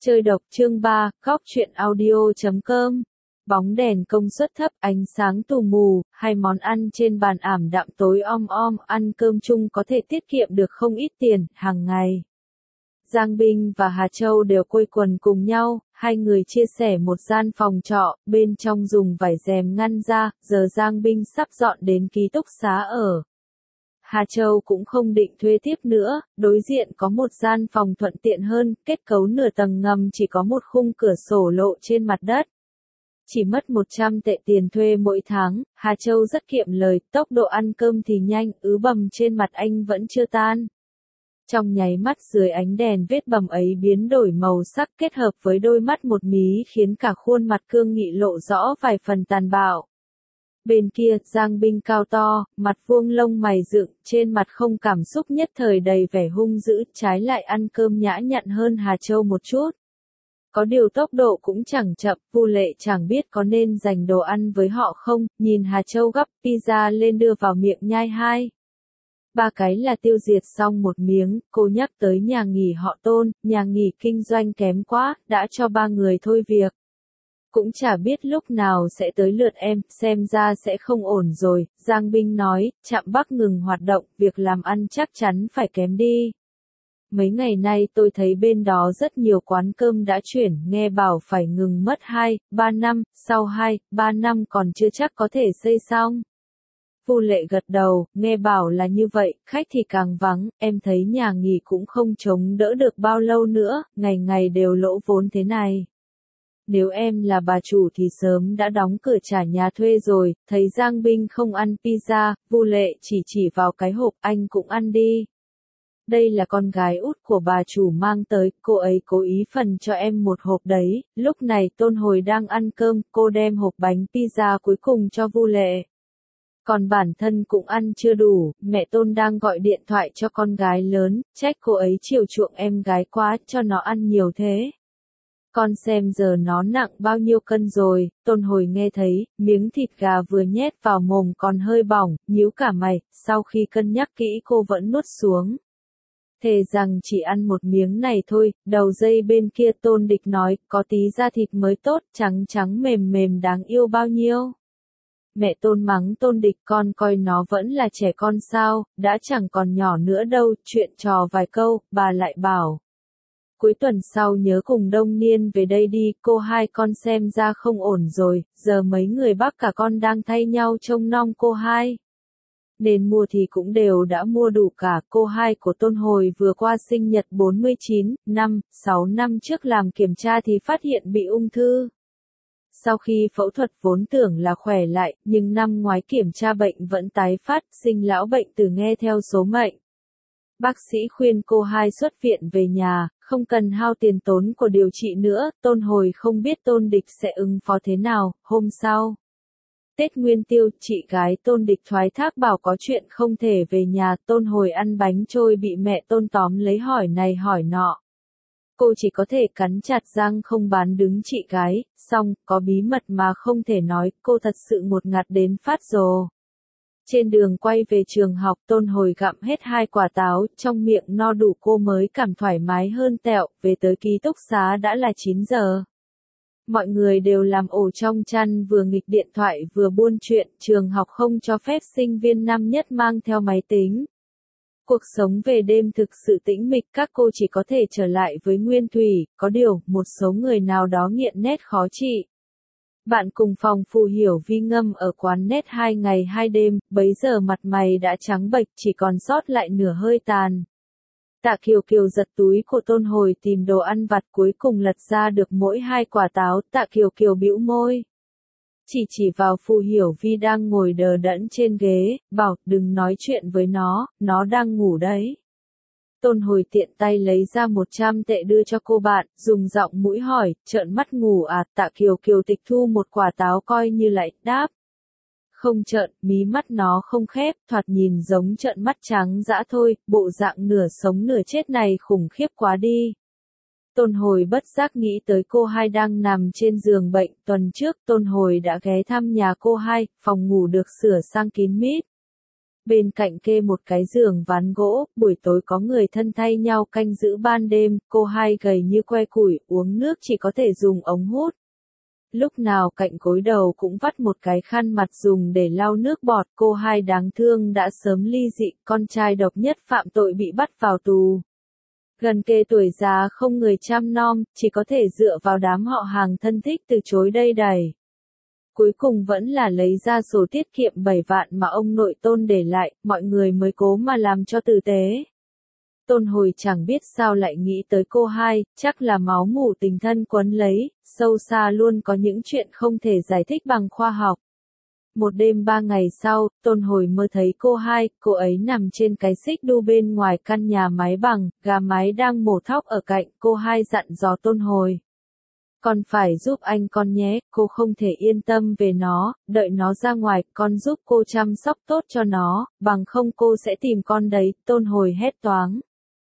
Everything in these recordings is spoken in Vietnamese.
Chơi độc chương 3, góc truyện audio.com. Bóng đèn công suất thấp, ánh sáng tù mù, hai món ăn trên bàn ảm đạm tối om om, ăn cơm chung có thể tiết kiệm được không ít tiền, hàng ngày. Giang Binh và Hà Châu đều quây quần cùng nhau, hai người chia sẻ một gian phòng trọ, bên trong dùng vải rèm ngăn ra, giờ Giang Binh sắp dọn đến ký túc xá ở. Hà Châu cũng không định thuê tiếp nữa, đối diện có một gian phòng thuận tiện hơn, kết cấu nửa tầng ngầm chỉ có một khung cửa sổ lộ trên mặt đất. Chỉ mất 100 tệ tiền thuê mỗi tháng, Hà Châu rất kiệm lời, tốc độ ăn cơm thì nhanh, ứ bầm trên mặt anh vẫn chưa tan. Trong nháy mắt dưới ánh đèn vết bầm ấy biến đổi màu sắc kết hợp với đôi mắt một mí khiến cả khuôn mặt cương nghị lộ rõ vài phần tàn bạo. Bên kia, Giang Binh cao to, mặt vuông lông mày dựng, trên mặt không cảm xúc nhất thời đầy vẻ hung dữ, trái lại ăn cơm nhã nhặn hơn Hà Châu một chút. Có điều tốc độ cũng chẳng chậm, Vu Lệ chẳng biết có nên dành đồ ăn với họ không, nhìn Hà Châu gắp pizza lên đưa vào miệng nhai hai. Ba cái là tiêu diệt xong một miếng, cô nhắc tới nhà nghỉ họ Tôn, nhà nghỉ kinh doanh kém quá, đã cho ba người thôi việc. Cũng chả biết lúc nào sẽ tới lượt em, xem ra sẽ không ổn rồi, Giang Binh nói, trạm Bắc ngừng hoạt động, việc làm ăn chắc chắn phải kém đi. Mấy ngày nay tôi thấy bên đó rất nhiều quán cơm đã chuyển, nghe bảo phải ngừng mất 2-3 năm, sau 2-3 năm còn chưa chắc có thể xây xong. Vu Lệ gật đầu, nghe bảo là như vậy, khách thì càng vắng, em thấy nhà nghỉ cũng không chống đỡ được bao lâu nữa, ngày ngày đều lỗ vốn thế này. Nếu em là bà chủ thì sớm đã đóng cửa trả nhà thuê rồi, thấy Giang Binh không ăn pizza, Vu Lệ chỉ vào cái hộp, anh cũng ăn đi. Đây là con gái út của bà chủ mang tới, cô ấy cố ý phần cho em một hộp đấy, lúc này Tôn Hồi đang ăn cơm, cô đem hộp bánh pizza cuối cùng cho Vu Lệ. Còn bản thân cũng ăn chưa đủ, mẹ Tôn đang gọi điện thoại cho con gái lớn, trách cô ấy chiều chuộng em gái quá, cho nó ăn nhiều thế. Con xem giờ nó nặng bao nhiêu cân rồi, Tôn Hồi nghe thấy, miếng thịt gà vừa nhét vào mồm còn hơi bỏng, nhíu cả mày, sau khi cân nhắc kỹ cô vẫn nuốt xuống. Thề rằng chỉ ăn một miếng này thôi, đầu dây bên kia Tôn Địch nói, có tí da thịt mới tốt, trắng trắng mềm mềm đáng yêu bao nhiêu. Mẹ Tôn mắng Tôn Địch, con coi nó vẫn là trẻ con sao, đã chẳng còn nhỏ nữa đâu, chuyện trò vài câu, bà lại bảo. Cuối tuần sau nhớ cùng Đông Niên về đây đi, cô hai con xem ra không ổn rồi, giờ mấy người bác cả con đang thay nhau trông nom cô hai. Nên mua thì cũng đều đã mua đủ cả, cô hai của Tôn Hồi vừa qua sinh nhật 49 năm, 6 năm trước làm kiểm tra thì phát hiện bị ung thư. Sau khi phẫu thuật vốn tưởng là khỏe lại, nhưng năm ngoái kiểm tra bệnh vẫn tái phát, sinh lão bệnh tử nghe theo số mệnh. Bác sĩ khuyên cô hai xuất viện về nhà, không cần hao tiền tốn của điều trị nữa, Tôn Hồi không biết Tôn Địch sẽ ứng phó thế nào, hôm sau. Tết Nguyên Tiêu, chị gái Tôn Địch thoái thác bảo có chuyện không thể về nhà, Tôn Hồi ăn bánh trôi bị mẹ Tôn tóm lấy hỏi này hỏi nọ. Cô chỉ có thể cắn chặt răng không bán đứng chị gái, xong, có bí mật mà không thể nói, cô thật sự ngột ngạt đến phát rồ. Trên đường quay về trường học, Tôn Hồi gặm hết 2 quả táo, trong miệng no đủ cô mới cảm thoải mái hơn tẹo, về tới ký túc xá đã là 9 giờ. Mọi người đều làm ổ trong chăn vừa nghịch điện thoại vừa buôn chuyện, trường học không cho phép sinh viên năm nhất mang theo máy tính. Cuộc sống về đêm thực sự tĩnh mịch, các cô chỉ có thể trở lại với nguyên thủy, có điều, một số người nào đó nghiện nét khó trị. Bạn cùng phòng Phù Hiểu Vi ngâm ở quán nét 2 ngày 2 đêm, bấy giờ mặt mày đã trắng bệch, chỉ còn sót lại nửa hơi tàn. Tạ Kiều Kiều giật túi của Tôn Hồi tìm đồ ăn vặt, cuối cùng lật ra được mỗi 2 quả táo, Tạ Kiều Kiều bĩu môi. Chỉ vào Phù Hiểu Vi đang ngồi đờ đẫn trên ghế, bảo, đừng nói chuyện với nó đang ngủ đấy. Tôn Hồi tiện tay lấy ra 100 tệ đưa cho cô bạn, dùng giọng mũi hỏi, trợn mắt ngủ à, Tạ Kiều Kiều tịch thu một quả táo coi như lại, đáp. Không trợn, mí mắt nó không khép, thoạt nhìn giống trợn mắt trắng dã thôi, bộ dạng nửa sống nửa chết này khủng khiếp quá đi. Tôn Hồi bất giác nghĩ tới cô hai đang nằm trên giường bệnh, tuần trước Tôn Hồi đã ghé thăm nhà cô hai, phòng ngủ được sửa sang kín mít. Bên cạnh kê một cái giường ván gỗ, buổi tối có người thân thay nhau canh giữ ban đêm, cô hai gầy như que củi, uống nước chỉ có thể dùng ống hút. Lúc nào cạnh gối đầu cũng vắt một cái khăn mặt dùng để lau nước bọt, cô hai đáng thương đã sớm ly dị, con trai độc nhất phạm tội bị bắt vào tù. Gần kề tuổi già không người chăm nom, chỉ có thể dựa vào đám họ hàng thân thích từ chối đây đẩy. Cuối cùng vẫn là lấy ra sổ tiết kiệm 7 vạn mà ông nội Tôn để lại, mọi người mới cố mà làm cho tử tế. Tôn Hồi chẳng biết sao lại nghĩ tới cô hai, chắc là máu mủ tình thân quấn lấy, sâu xa luôn có những chuyện không thể giải thích bằng khoa học. Một đêm 3 ngày sau, Tôn Hồi mơ thấy cô hai, cô ấy nằm trên cái xích đu bên ngoài căn nhà mái bằng, gà mái đang mổ thóc ở cạnh, cô hai dặn dò Tôn Hồi. Con phải giúp anh con nhé, cô không thể yên tâm về nó, đợi nó ra ngoài, con giúp cô chăm sóc tốt cho nó, bằng không cô sẽ tìm con đấy, Tôn Hồi hét toáng.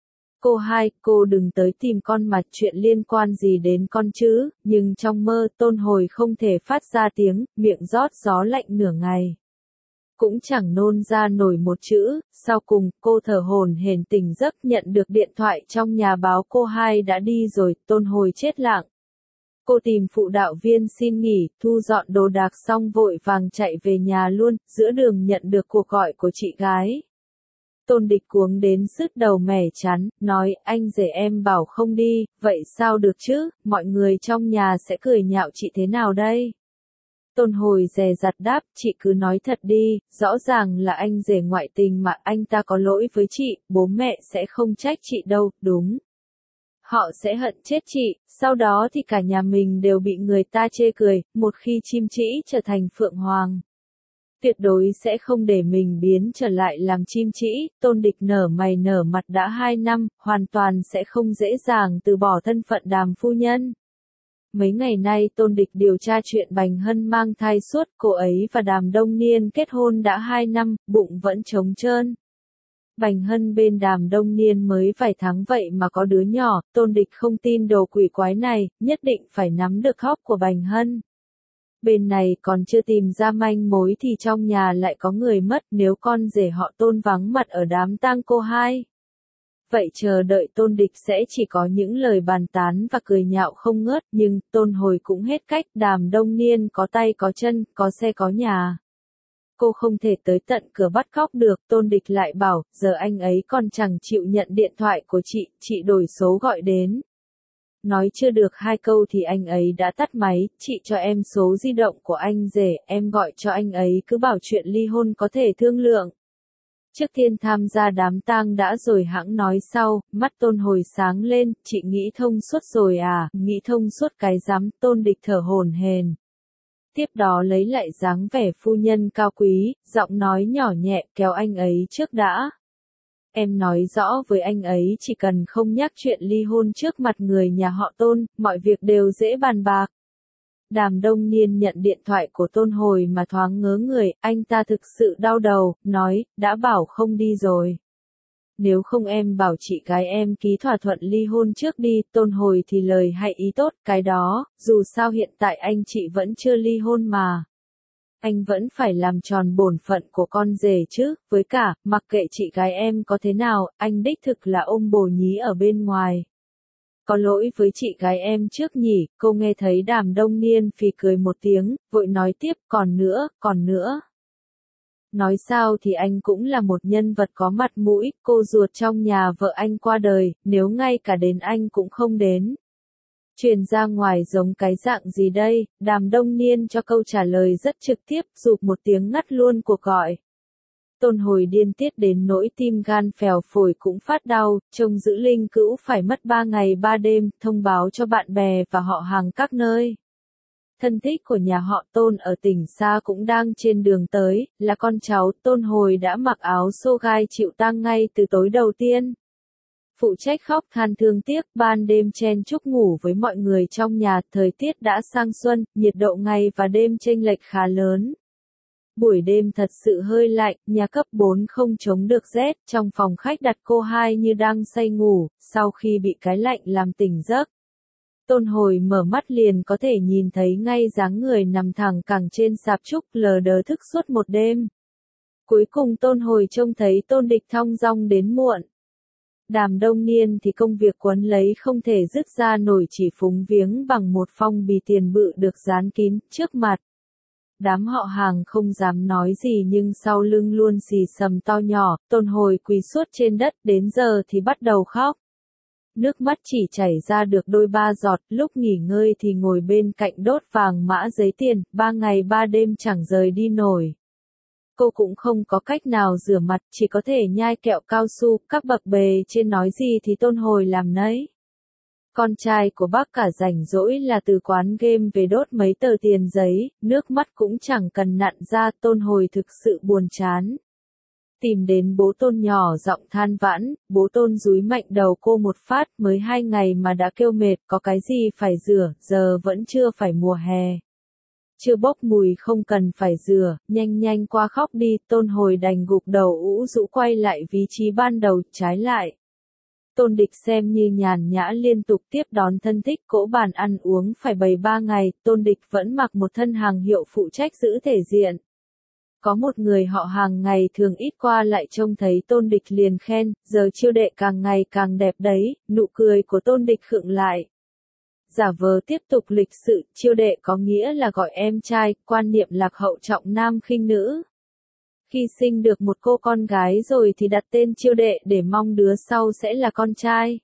Cô hai, cô đừng tới tìm con mà chuyện liên quan gì đến con chứ, nhưng trong mơ Tôn Hồi không thể phát ra tiếng, miệng rót gió lạnh nửa ngày. Cũng chẳng nôn ra nổi một chữ, sau cùng cô thở hổn hển tỉnh giấc nhận được điện thoại trong nhà báo cô hai đã đi rồi, Tôn Hồi chết lặng. Cô tìm phụ đạo viên xin nghỉ, thu dọn đồ đạc xong vội vàng chạy về nhà luôn, giữa đường nhận được cuộc gọi của chị gái. Tôn Địch cuống đến sứt đầu mẻ chán, nói anh rể em bảo không đi, vậy sao được chứ, mọi người trong nhà sẽ cười nhạo chị thế nào đây? Tôn Hồi dè dặt đáp, chị cứ nói thật đi, rõ ràng là anh rể ngoại tình mà anh ta có lỗi với chị, bố mẹ sẽ không trách chị đâu, đúng. Họ sẽ hận chết chị, sau đó thì cả nhà mình đều bị người ta chê cười, một khi chim trĩ trở thành phượng hoàng. Tuyệt đối sẽ không để mình biến trở lại làm chim trĩ, Tôn Địch nở mày nở mặt đã 2 năm, hoàn toàn sẽ không dễ dàng từ bỏ thân phận Đàm phu nhân. Mấy ngày nay Tôn Địch điều tra chuyện Bành Hân mang thai suốt, cô ấy và Đàm Đông Niên kết hôn đã 2 năm, bụng vẫn trống trơn. Bành Hân bên Đàm Đông Niên mới vài tháng vậy mà có đứa nhỏ, Tôn Địch không tin đồ quỷ quái này, nhất định phải nắm được khóc của Bành Hân. Bên này còn chưa tìm ra manh mối thì trong nhà lại có người mất, nếu con rể họ Tôn vắng mặt ở đám tang cô hai. Vậy chờ đợi Tôn Địch sẽ chỉ có những lời bàn tán và cười nhạo không ngớt, nhưng Tôn Hồi cũng hết cách, Đàm Đông Niên có tay có chân, có xe có nhà. Cô không thể tới tận cửa bắt cóc được, Tôn Địch lại bảo, giờ anh ấy còn chẳng chịu nhận điện thoại của chị đổi số gọi đến. Nói chưa được 2 câu thì anh ấy đã tắt máy, chị cho em số di động của anh rể, em gọi cho anh ấy cứ bảo chuyện ly hôn có thể thương lượng. Trước tiên tham gia đám tang đã rồi hẵng nói sau, mắt Tôn Hồi sáng lên, chị nghĩ thông suốt rồi à, nghĩ thông suốt cái rắm, Tôn Địch thở hổn hển. Tiếp đó lấy lại dáng vẻ phu nhân cao quý, giọng nói nhỏ nhẹ kéo anh ấy trước đã. Em nói rõ với anh ấy chỉ cần không nhắc chuyện ly hôn trước mặt người nhà họ Tôn, mọi việc đều dễ bàn bạc. Đàm Đông Niên nhận điện thoại của Tôn Hồi mà thoáng ngớ người, anh ta thực sự đau đầu, nói, đã bảo không đi rồi. Nếu không em bảo chị gái em ký thỏa thuận ly hôn trước đi, Tôn Hồi thì lời hay ý tốt, cái đó, dù sao hiện tại anh chị vẫn chưa ly hôn mà. Anh vẫn phải làm tròn bổn phận của con rể chứ, với cả, mặc kệ chị gái em có thế nào, anh đích thực là ôm bồ nhí ở bên ngoài. Có lỗi với chị gái em trước nhỉ, cô nghe thấy Đàm Đông Niên phì cười một tiếng, vội nói tiếp, còn nữa. Nói sao thì anh cũng là một nhân vật có mặt mũi, cô ruột trong nhà vợ anh qua đời, nếu ngay cả đến anh cũng không đến. Truyền ra ngoài giống cái dạng gì đây, Đàm Đông Niên cho câu trả lời rất trực tiếp, rụp một tiếng ngắt luôn cuộc gọi. Tôn Hồi điên tiết đến nỗi tim gan phèo phổi cũng phát đau, trông giữ linh cữu phải mất 3 ngày 3 đêm, thông báo cho bạn bè và họ hàng các nơi. Thân thích của nhà họ Tôn ở tỉnh xa cũng đang trên đường tới, là con cháu, Tôn Hồi đã mặc áo xô gai chịu tang ngay từ tối đầu tiên. Phụ trách khóc than thương tiếc, ban đêm chen chúc ngủ với mọi người trong nhà, thời tiết đã sang xuân, nhiệt độ ngày và đêm chênh lệch khá lớn. Buổi đêm thật sự hơi lạnh, nhà cấp 4 không chống được rét, trong phòng khách đặt cô hai như đang say ngủ, sau khi bị cái lạnh làm tỉnh giấc. Tôn Hồi mở mắt liền có thể nhìn thấy ngay dáng người nằm thẳng cẳng trên sạp trúc lờ đờ thức suốt một đêm. Cuối cùng Tôn Hồi trông thấy Tôn Địch thong dong đến muộn. Đàm Đông Niên thì công việc quấn lấy không thể dứt ra nổi, chỉ phúng viếng bằng một phong bì tiền bự được dán kín trước mặt. Đám họ hàng không dám nói gì nhưng sau lưng luôn xì xầm to nhỏ, Tôn Hồi quỳ suốt trên đất, đến giờ thì bắt đầu khóc. Nước mắt chỉ chảy ra được đôi ba giọt, lúc nghỉ ngơi thì ngồi bên cạnh đốt vàng mã giấy tiền, 3 ngày 3 đêm chẳng rời đi nổi. Cô cũng không có cách nào rửa mặt, chỉ có thể nhai kẹo cao su, các bậc bề trên nói gì thì Tôn Hồi làm nấy. Con trai của bác cả rảnh rỗi là từ quán game về đốt mấy tờ tiền giấy, nước mắt cũng chẳng cần nặn ra, Tôn Hồi thực sự buồn chán. Tìm đến bố Tôn nhỏ giọng than vãn, bố Tôn dúi mạnh đầu cô một phát, mới 2 ngày mà đã kêu mệt, có cái gì phải rửa, giờ vẫn chưa phải mùa hè. Chưa bốc mùi không cần phải rửa, nhanh nhanh qua khóc đi, Tôn Hồi đành gục đầu ũ rũ quay lại vị trí ban đầu, trái lại. Tôn Địch xem như nhàn nhã liên tục tiếp đón thân thích, cỗ bàn ăn uống phải bày 3 ngày, Tôn Địch vẫn mặc một thân hàng hiệu phụ trách giữ thể diện. Có một người họ hàng ngày thường ít qua lại trông thấy Tôn Địch liền khen, giờ chiêu đệ càng ngày càng đẹp đấy, nụ cười của Tôn Địch khựng lại. Giả vờ tiếp tục lịch sự, chiêu đệ có nghĩa là gọi em trai, quan niệm lạc hậu trọng nam khinh nữ. Khi sinh được một cô con gái rồi thì đặt tên chiêu đệ để mong đứa sau sẽ là con trai.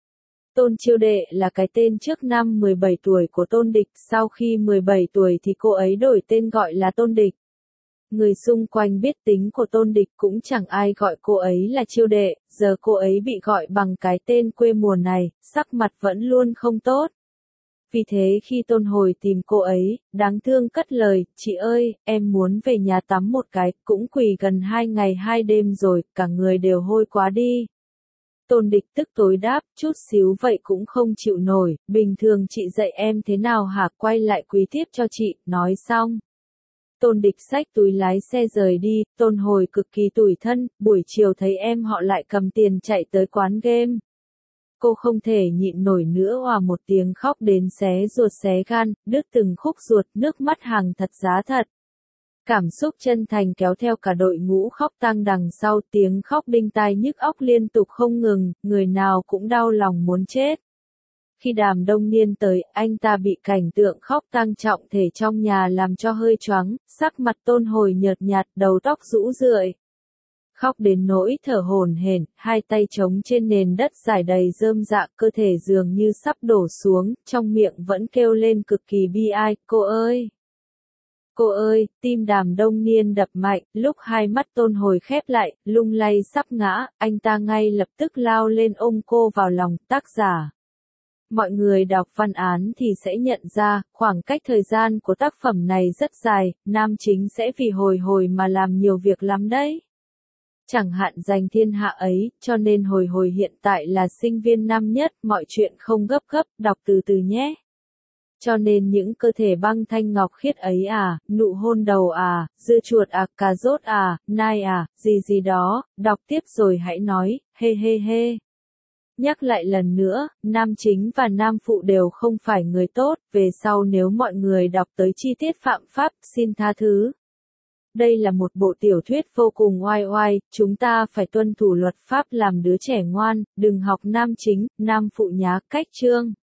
Tôn chiêu đệ là cái tên trước năm 17 tuổi của Tôn Địch, sau khi 17 tuổi thì cô ấy đổi tên gọi là Tôn Địch. Người xung quanh biết tính của Tôn Địch cũng chẳng ai gọi cô ấy là chiêu đệ, giờ cô ấy bị gọi bằng cái tên quê mùa này, sắc mặt vẫn luôn không tốt. Vì thế khi Tôn Hồi tìm cô ấy, đáng thương cất lời, chị ơi, em muốn về nhà tắm một cái, cũng quỳ gần 2 ngày 2 đêm rồi, cả người đều hôi quá đi. Tôn Địch tức tối đáp, chút xíu vậy cũng không chịu nổi, bình thường chị dạy em thế nào hả, quay lại quỳ tiếp cho chị, nói xong. Tôn Địch xách túi lái xe rời đi, Tôn Hồi cực kỳ tủi thân, buổi chiều thấy em họ lại cầm tiền chạy tới quán game. Cô không thể nhịn nổi nữa, òa một tiếng khóc đến xé ruột xé gan, đứt từng khúc ruột, nước mắt hàng thật giá thật. Cảm xúc chân thành kéo theo cả đội ngũ khóc tang đằng sau, tiếng khóc đinh tai nhức óc liên tục không ngừng, người nào cũng đau lòng muốn chết. Khi Đàm Đông Niên tới, anh ta bị cảnh tượng khóc tang trọng thể trong nhà làm cho hơi choáng, sắc mặt Tôn Hồi nhợt nhạt, đầu tóc rũ rượi. Khóc đến nỗi thở hổn hển, hai tay trống trên nền đất trải đầy rơm rạ, cơ thể dường như sắp đổ xuống, trong miệng vẫn kêu lên cực kỳ bi ai, cô ơi! Cô ơi! Tim Đàm Đông Niên đập mạnh, lúc hai mắt Tôn Hồi khép lại, lung lay sắp ngã, anh ta ngay lập tức lao lên ôm cô vào lòng, tác giả. Mọi người đọc văn án thì sẽ nhận ra, khoảng cách thời gian của tác phẩm này rất dài, nam chính sẽ vì hồi hồi mà làm nhiều việc lắm đấy. Chẳng hạn giành thiên hạ ấy, cho nên hồi hồi hiện tại là sinh viên năm nhất, mọi chuyện không gấp gấp, đọc từ từ nhé. Cho nên những cơ thể băng thanh ngọc khiết ấy à, nụ hôn đầu à, dưa chuột à, cà rốt à, nai à, gì gì đó, đọc tiếp rồi hãy nói, hê hê hê. Nhắc lại lần nữa, nam chính và nam phụ đều không phải người tốt, về sau nếu mọi người đọc tới chi tiết phạm pháp, xin tha thứ. Đây là một bộ tiểu thuyết vô cùng oai oai, chúng ta phải tuân thủ luật pháp làm đứa trẻ ngoan, đừng học nam chính, nam phụ nhá, cách chương.